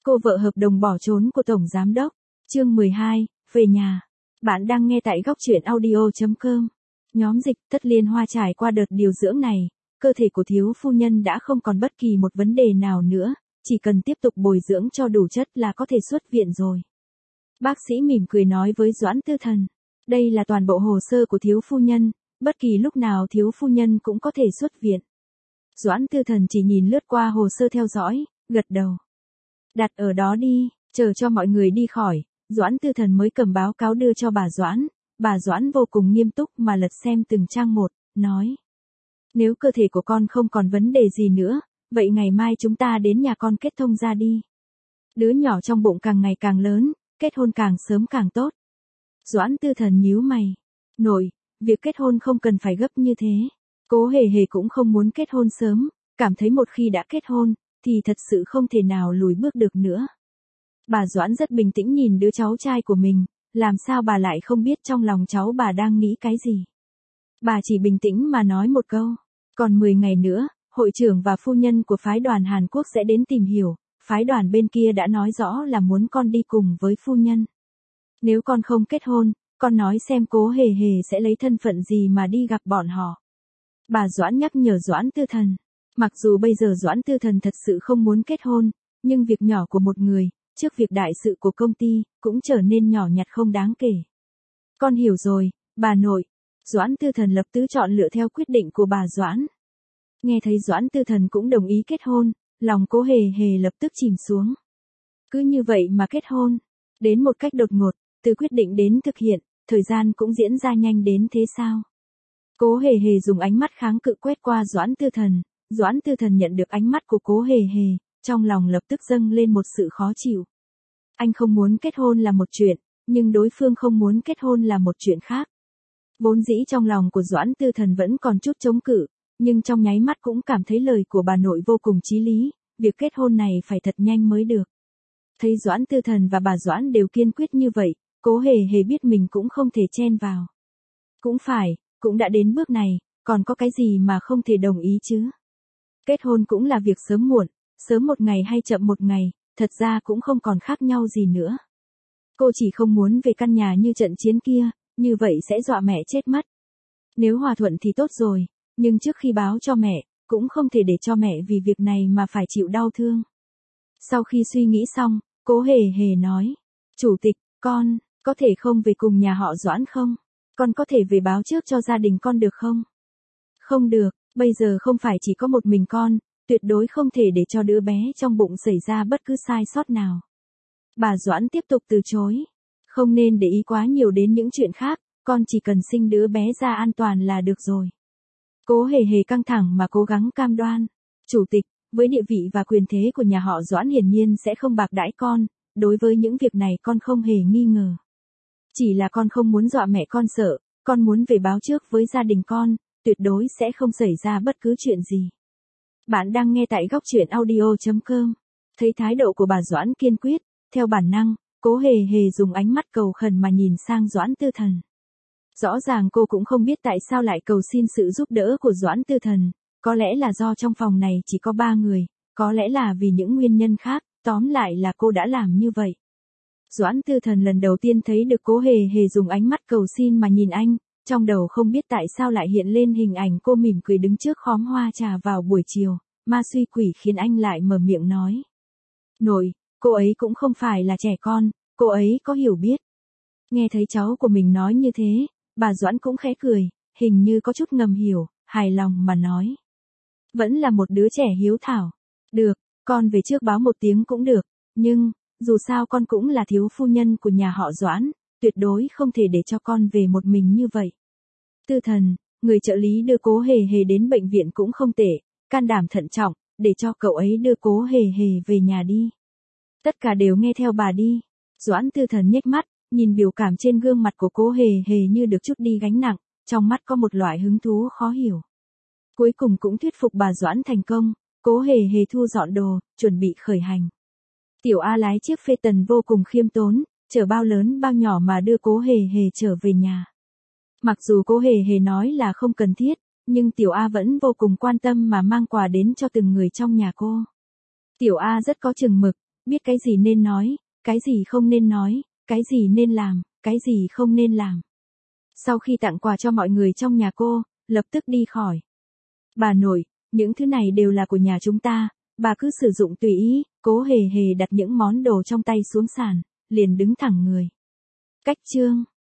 Cô vợ hợp đồng bỏ trốn của Tổng Giám đốc. Chương 12, về nhà. Bạn đang nghe tại góc truyện audio.com. Nhóm Dịch Tất Liên Hoa trải qua đợt điều dưỡng này, cơ thể của thiếu phu nhân đã không còn bất kỳ một vấn đề nào nữa, chỉ cần tiếp tục bồi dưỡng cho đủ chất là có thể xuất viện rồi. Bác sĩ mỉm cười nói với Doãn Tư Thần. Đây là toàn bộ hồ sơ của thiếu phu nhân, bất kỳ lúc nào thiếu phu nhân cũng có thể xuất viện. Doãn Tư Thần chỉ nhìn lướt qua hồ sơ theo dõi, gật đầu. Đặt ở đó đi, chờ cho mọi người đi khỏi, Doãn Tư Thần mới cầm báo cáo đưa cho bà Doãn. Bà Doãn vô cùng nghiêm túc mà lật xem từng trang một, nói. Nếu cơ thể của con không còn vấn đề gì nữa, vậy ngày mai chúng ta đến nhà con kết thông ra đi. Đứa nhỏ trong bụng càng ngày càng lớn, kết hôn càng sớm càng tốt. Doãn Tư Thần nhíu mày. Nội, việc kết hôn không cần phải gấp như thế. Cố Hề Hề cũng không muốn kết hôn sớm, cảm thấy một khi đã kết hôn, thì thật sự không thể nào lùi bước được nữa. Bà Doãn rất bình tĩnh nhìn đứa cháu trai của mình, làm sao bà lại không biết trong lòng cháu bà đang nghĩ cái gì. Bà chỉ bình tĩnh mà nói một câu, còn 10 ngày nữa, hội trưởng và phu nhân của phái đoàn Hàn Quốc sẽ đến tìm hiểu, phái đoàn bên kia đã nói rõ là muốn con đi cùng với phu nhân. Nếu con không kết hôn, con nói xem Cố Hề Hề sẽ lấy thân phận gì mà đi gặp bọn họ. Bà Doãn nhắc nhở Doãn Tư Thần. Mặc dù bây giờ Doãn Tư Thần thật sự không muốn kết hôn, nhưng việc nhỏ của một người, trước việc đại sự của công ty, cũng trở nên nhỏ nhặt không đáng kể. Con hiểu rồi, bà nội. Doãn Tư Thần lập tức chọn lựa theo quyết định của bà Doãn. Nghe thấy Doãn Tư Thần cũng đồng ý kết hôn, lòng Cố Hề Hề lập tức chìm xuống. Cứ như vậy mà kết hôn, đến một cách đột ngột, từ quyết định đến thực hiện, thời gian cũng diễn ra nhanh đến thế sao? Cố Hề Hề dùng ánh mắt kháng cự quét qua Doãn Tư Thần. Doãn Tư Thần nhận được ánh mắt của Cố Hề Hề, trong lòng lập tức dâng lên một sự khó chịu. Anh không muốn kết hôn là một chuyện, nhưng đối phương không muốn kết hôn là một chuyện khác. Vốn dĩ trong lòng của Doãn Tư Thần vẫn còn chút chống cự, nhưng trong nháy mắt cũng cảm thấy lời của bà nội vô cùng chí lý, việc kết hôn này phải thật nhanh mới được. Thấy Doãn Tư Thần và bà Doãn đều kiên quyết như vậy, Cố Hề Hề biết mình cũng không thể chen vào. Cũng phải, cũng đã đến bước này, còn có cái gì mà không thể đồng ý chứ? Kết hôn cũng là việc sớm muộn, sớm một ngày hay chậm một ngày, thật ra cũng không còn khác nhau gì nữa. Cô chỉ không muốn về căn nhà như trận chiến kia, như vậy sẽ dọa mẹ chết mất. Nếu hòa thuận thì tốt rồi, nhưng trước khi báo cho mẹ, cũng không thể để cho mẹ vì việc này mà phải chịu đau thương. Sau khi suy nghĩ xong, Cố Hề Hề nói, Chủ tịch, con, có thể không về cùng nhà họ Doãn không? Con có thể về báo trước cho gia đình con được không? Không được, bây giờ không phải chỉ có một mình con, tuyệt đối không thể để cho đứa bé trong bụng xảy ra bất cứ sai sót nào. Bà Doãn tiếp tục từ chối. Không nên để ý quá nhiều đến những chuyện khác, con chỉ cần sinh đứa bé ra an toàn là được rồi. Cố Hề Hề căng thẳng mà cố gắng cam đoan. Chủ tịch, với địa vị và quyền thế của nhà họ Doãn hiển nhiên sẽ không bạc đãi con, đối với những việc này con không hề nghi ngờ. Chỉ là con không muốn dọa mẹ con sợ, con muốn về báo trước với gia đình con, tuyệt đối sẽ không xảy ra bất cứ chuyện gì. Bạn đang nghe tại góc truyện audio.com. Thấy thái độ của bà Doãn kiên quyết, theo bản năng, Cố Hề Hề dùng ánh mắt cầu khẩn mà nhìn sang Doãn Tư Thần. Rõ ràng cô cũng không biết tại sao lại cầu xin sự giúp đỡ của Doãn Tư Thần, có lẽ là do trong phòng này chỉ có 3 người, có lẽ là vì những nguyên nhân khác, tóm lại là cô đã làm như vậy. Doãn Tư Thần lần đầu tiên thấy được Cố Hề Hề dùng ánh mắt cầu xin mà nhìn anh, trong đầu không biết tại sao lại hiện lên hình ảnh cô mỉm cười đứng trước khóm hoa trà vào buổi chiều, ma suy quỷ khiến anh lại mở miệng nói. Nội, cô ấy cũng không phải là trẻ con, cô ấy có hiểu biết. Nghe thấy cháu của mình nói như thế, bà Doãn cũng khẽ cười, hình như có chút ngầm hiểu, hài lòng mà nói. Vẫn là một đứa trẻ hiếu thảo. Được, con về trước báo một tiếng cũng được, nhưng, dù sao con cũng là thiếu phu nhân của nhà họ Doãn, tuyệt đối không thể để cho con về một mình như vậy. Tư Thần, người trợ lý đưa Cố Hề Hề đến bệnh viện cũng không tệ, can đảm thận trọng, để cho cậu ấy đưa Cố Hề Hề về nhà đi. Tất cả đều nghe theo bà đi. Doãn Tư Thần nhếch mắt, nhìn biểu cảm trên gương mặt của Cố Hề Hề như được trút đi gánh nặng, trong mắt có một loại hứng thú khó hiểu. Cuối cùng cũng thuyết phục bà Doãn thành công, Cố Hề Hề thu dọn đồ, chuẩn bị khởi hành. Tiểu A lái chiếc phê tần vô cùng khiêm tốn, chở bao lớn bao nhỏ mà đưa Cố Hề Hề trở về nhà. Mặc dù Cố Hề Hề nói là không cần thiết, nhưng Tiểu A vẫn vô cùng quan tâm mà mang quà đến cho từng người trong nhà cô. Tiểu A rất có chừng mực, biết cái gì nên nói, cái gì không nên nói, cái gì nên làm, cái gì không nên làm. Sau khi tặng quà cho mọi người trong nhà cô, lập tức đi khỏi. Bà nội, những thứ này đều là của nhà chúng ta, bà cứ sử dụng tùy ý. Cố hề hề đặt những món đồ trong tay xuống sàn, liền đứng thẳng người. Cách chương